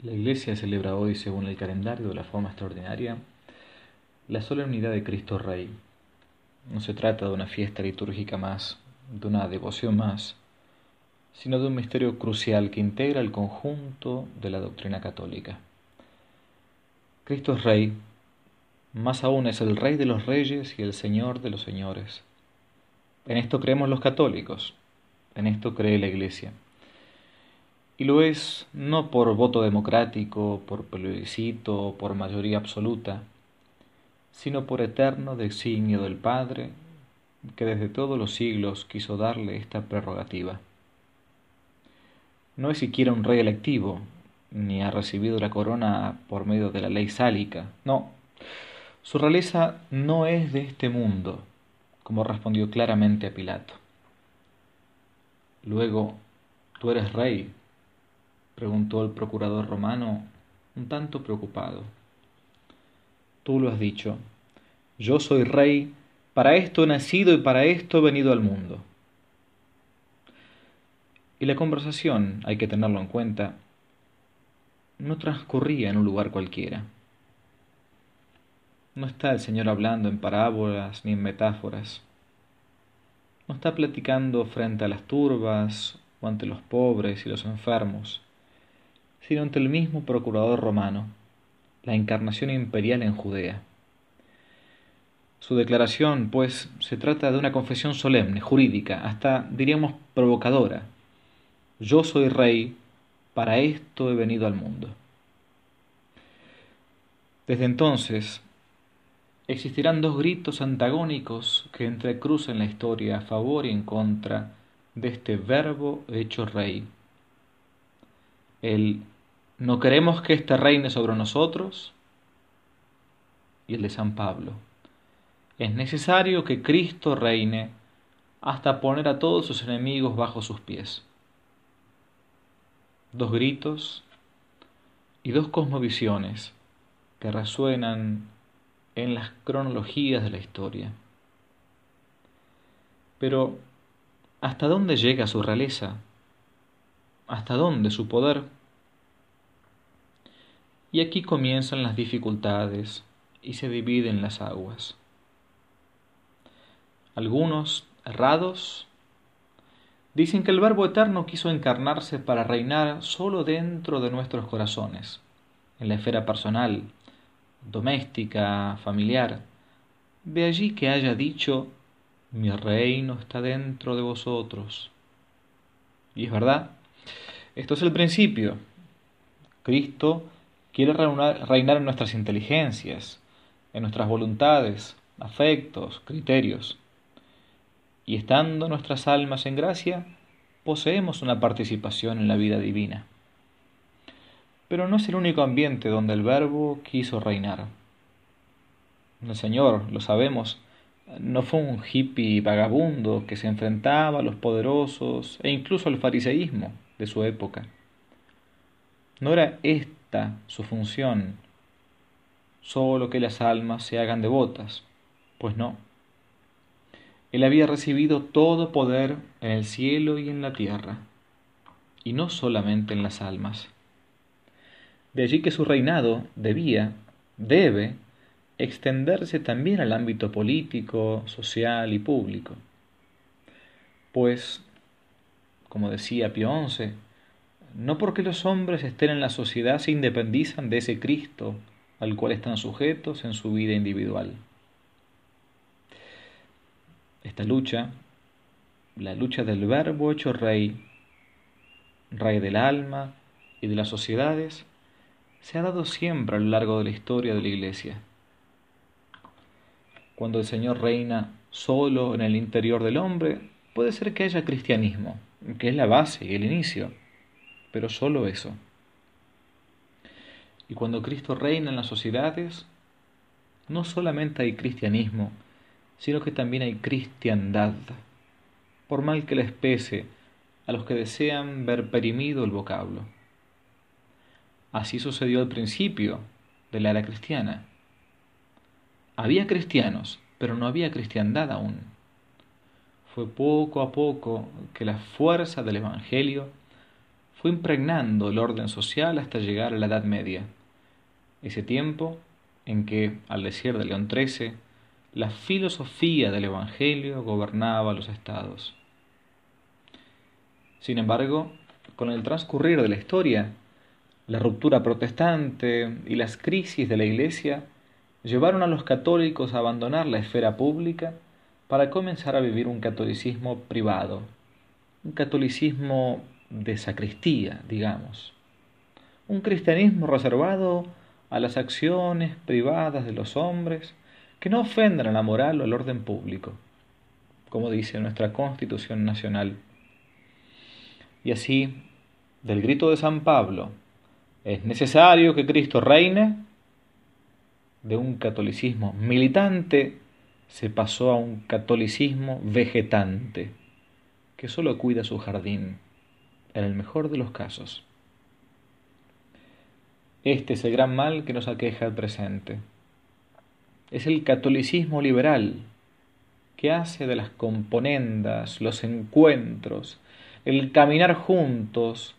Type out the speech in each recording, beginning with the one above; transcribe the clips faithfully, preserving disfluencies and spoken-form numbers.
La Iglesia celebra hoy, según el calendario de la forma extraordinaria, la solemnidad de Cristo Rey. No se trata de una fiesta litúrgica más, de una devoción más, sino de un misterio crucial que integra el conjunto de la doctrina católica. Cristo es Rey, más aún es el Rey de los reyes y el Señor de los señores. En esto creemos los católicos, en esto cree la Iglesia. Y lo es no por voto democrático, por plebiscito o por mayoría absoluta, sino por eterno designio del Padre, que desde todos los siglos quiso darle esta prerrogativa. No es siquiera un rey electivo, ni ha recibido la corona por medio de la ley sálica, no. Su realeza no es de este mundo, como respondió claramente a Pilato. Luego, ¿tú eres rey?, preguntó el procurador romano, un tanto preocupado. Tú lo has dicho. Yo soy rey, para esto he nacido y para esto he venido al mundo. Y la conversación, hay que tenerlo en cuenta, no transcurría en un lugar cualquiera. No está el Señor hablando en parábolas ni en metáforas. No está platicando frente a las turbas o ante los pobres y los enfermos, sino ante el mismo procurador romano, la encarnación imperial en Judea. Su declaración, pues, se trata de una confesión solemne, jurídica, hasta, diríamos, provocadora. Yo soy rey, para esto he venido al mundo. Desde entonces, existirán dos gritos antagónicos que entrecruzan la historia a favor y en contra de este verbo hecho rey. El «no queremos que éste reine sobre nosotros» y el de San Pablo. Es necesario que Cristo reine hasta poner a todos sus enemigos bajo sus pies. Dos gritos y dos cosmovisiones que resuenan en las cronologías de la historia. Pero, ¿hasta dónde llega su realeza? ¿Hasta dónde su poder? Y aquí comienzan las dificultades y se dividen las aguas. Algunos, errados, dicen que el Verbo Eterno quiso encarnarse para reinar solo dentro de nuestros corazones, en la esfera personal, doméstica, familiar. De allí que haya dicho, mi reino está dentro de vosotros. Y es verdad, esto es el principio. Cristo quiere reinar en nuestras inteligencias, en nuestras voluntades, afectos, criterios. Y estando nuestras almas en gracia, poseemos una participación en la vida divina. Pero no es el único ambiente donde el Verbo quiso reinar. El Señor, lo sabemos, no fue un hippie vagabundo que se enfrentaba a los poderosos e incluso al fariseísmo de su época. No era esta su función, solo que las almas se hagan devotas, pues no. Él había recibido todo poder en el cielo y en la tierra, y no solamente en las almas. De allí que su reinado debía, debe, extenderse también al ámbito político, social y público. Pues, como decía Pío once, no porque los hombres estén en la sociedad se independizan de ese Cristo al cual están sujetos en su vida individual. Esta lucha, la lucha del Verbo hecho Rey, Rey del alma y de las sociedades, se ha dado siempre a lo largo de la historia de la Iglesia. Cuando el Señor reina solo en el interior del hombre, puede ser que haya cristianismo, que es la base y el inicio, pero solo eso. Y cuando Cristo reina en las sociedades, no solamente hay cristianismo, sino que también hay cristiandad, por mal que les pese a los que desean ver perimido el vocablo. Así sucedió al principio de la era cristiana. Había cristianos, pero no había cristiandad aún. Fue poco a poco que la fuerza del Evangelio fue impregnando el orden social hasta llegar a la Edad Media, ese tiempo en que, al decir de León trece, la filosofía del Evangelio gobernaba los estados. Sin embargo, con el transcurrir de la historia, la ruptura protestante y las crisis de la Iglesia llevaron a los católicos a abandonar la esfera pública para comenzar a vivir un catolicismo privado, un catolicismo de sacristía, digamos, un cristianismo reservado a las acciones privadas de los hombres que no ofendan a la moral o al orden público, como dice nuestra Constitución Nacional. Y así, del grito de San Pablo, es necesario que Cristo reine, de un catolicismo militante se pasó a un catolicismo vegetante, que solo cuida su jardín, en el mejor de los casos. Este es el gran mal que nos aqueja al presente. Es el catolicismo liberal, que hace de las componendas, los encuentros, el caminar juntos,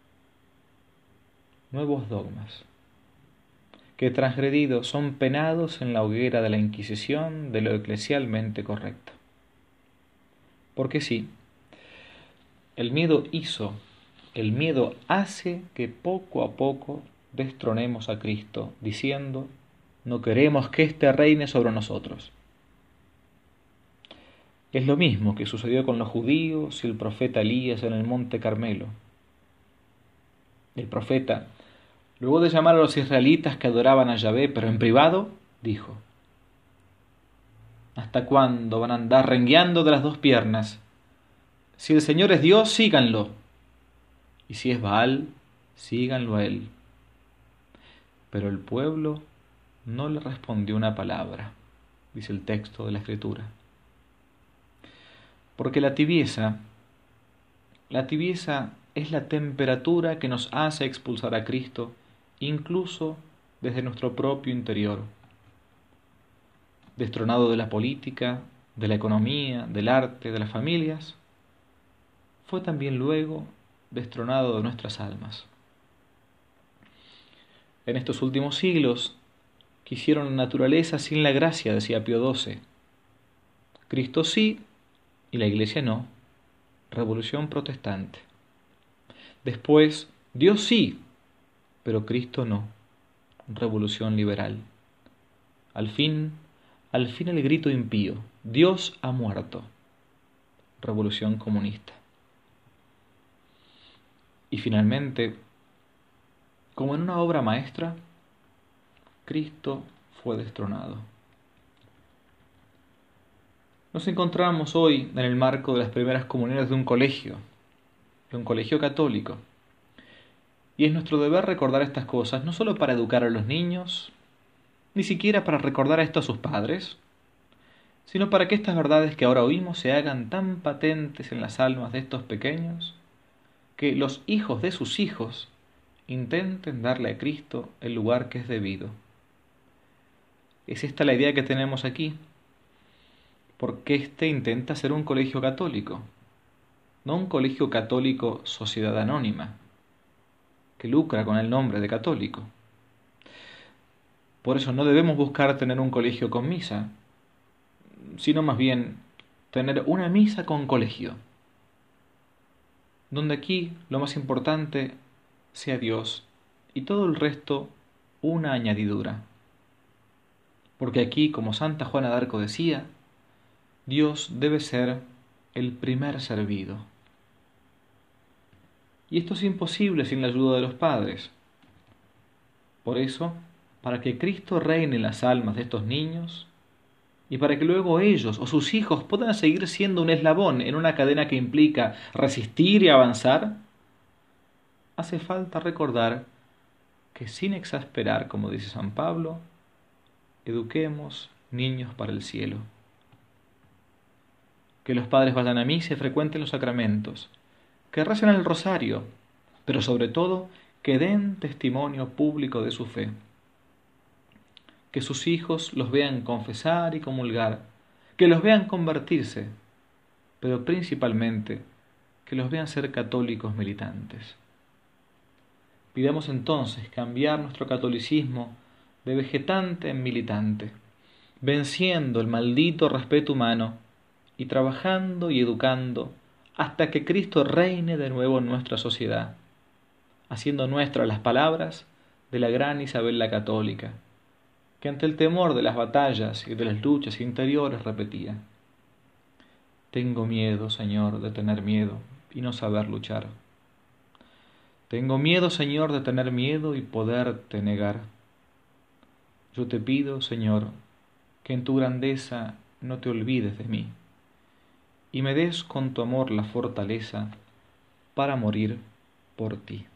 nuevos dogmas, que transgredidos son penados en la hoguera de la Inquisición de lo eclesialmente correcto. Porque sí, el miedo hizo, el miedo hace que poco a poco destronemos a Cristo, diciendo, no queremos que éste reine sobre nosotros. Es lo mismo que sucedió con los judíos y el profeta Elías en el monte Carmelo. El profeta, luego de llamar a los israelitas que adoraban a Yahvé, pero en privado, dijo, ¿hasta cuándo van a andar rengueando de las dos piernas? Si el Señor es Dios, síganlo, y si es Baal, síganlo a él. Pero el pueblo no le respondió una palabra, dice el texto de la Escritura. Porque la tibieza, la tibieza es la temperatura que nos hace expulsar a Cristo, incluso desde nuestro propio interior. Destronado de la política, de la economía, del arte, de las familias, fue también luego destronado de nuestras almas. En estos últimos siglos quisieron la naturaleza sin la gracia, decía Pío doce. Cristo sí y la Iglesia no. Revolución protestante. Después, Dios sí, pero Cristo no. Revolución liberal. Al fin, al fin el grito impío. Dios ha muerto. Revolución comunista. Y finalmente, como en una obra maestra, Cristo fue destronado. Nos encontramos hoy en el marco de las primeras comuniones de un colegio, de un colegio católico. Y es nuestro deber recordar estas cosas, no solo para educar a los niños, ni siquiera para recordar esto a sus padres, sino para que estas verdades que ahora oímos se hagan tan patentes en las almas de estos pequeños, que los hijos de sus hijos intenten darle a Cristo el lugar que es debido. Es esta la idea que tenemos aquí, porque éste intenta ser un colegio católico, no un colegio católico sociedad anónima, que lucra con el nombre de católico. Por eso no debemos buscar tener un colegio con misa, sino más bien tener una misa con colegio, donde aquí lo más importante sea Dios y todo el resto una añadidura. Porque aquí, como Santa Juana de Arco decía, Dios debe ser el primer servido. Y esto es imposible sin la ayuda de los padres. Por eso, para que Cristo reine en las almas de estos niños, y para que luego ellos o sus hijos puedan seguir siendo un eslabón en una cadena que implica resistir y avanzar, hace falta recordar que sin exasperar, como dice San Pablo, eduquemos niños para el cielo. Que los padres vayan a misa y frecuenten los sacramentos, que recen el rosario, pero sobre todo que den testimonio público de su fe. Que sus hijos los vean confesar y comulgar, que los vean convertirse, pero principalmente que los vean ser católicos militantes. Pidamos entonces cambiar nuestro catolicismo de vegetante en militante, venciendo el maldito respeto humano y trabajando y educando hasta que Cristo reine de nuevo en nuestra sociedad, haciendo nuestras las palabras de la gran Isabel la Católica, que ante el temor de las batallas y de las luchas interiores repetía: tengo miedo, Señor, de tener miedo y no saber luchar. Tengo miedo, Señor, de tener miedo y poderte negar. Yo te pido, Señor, que en tu grandeza no te olvides de mí, y me des con tu amor la fortaleza para morir por ti.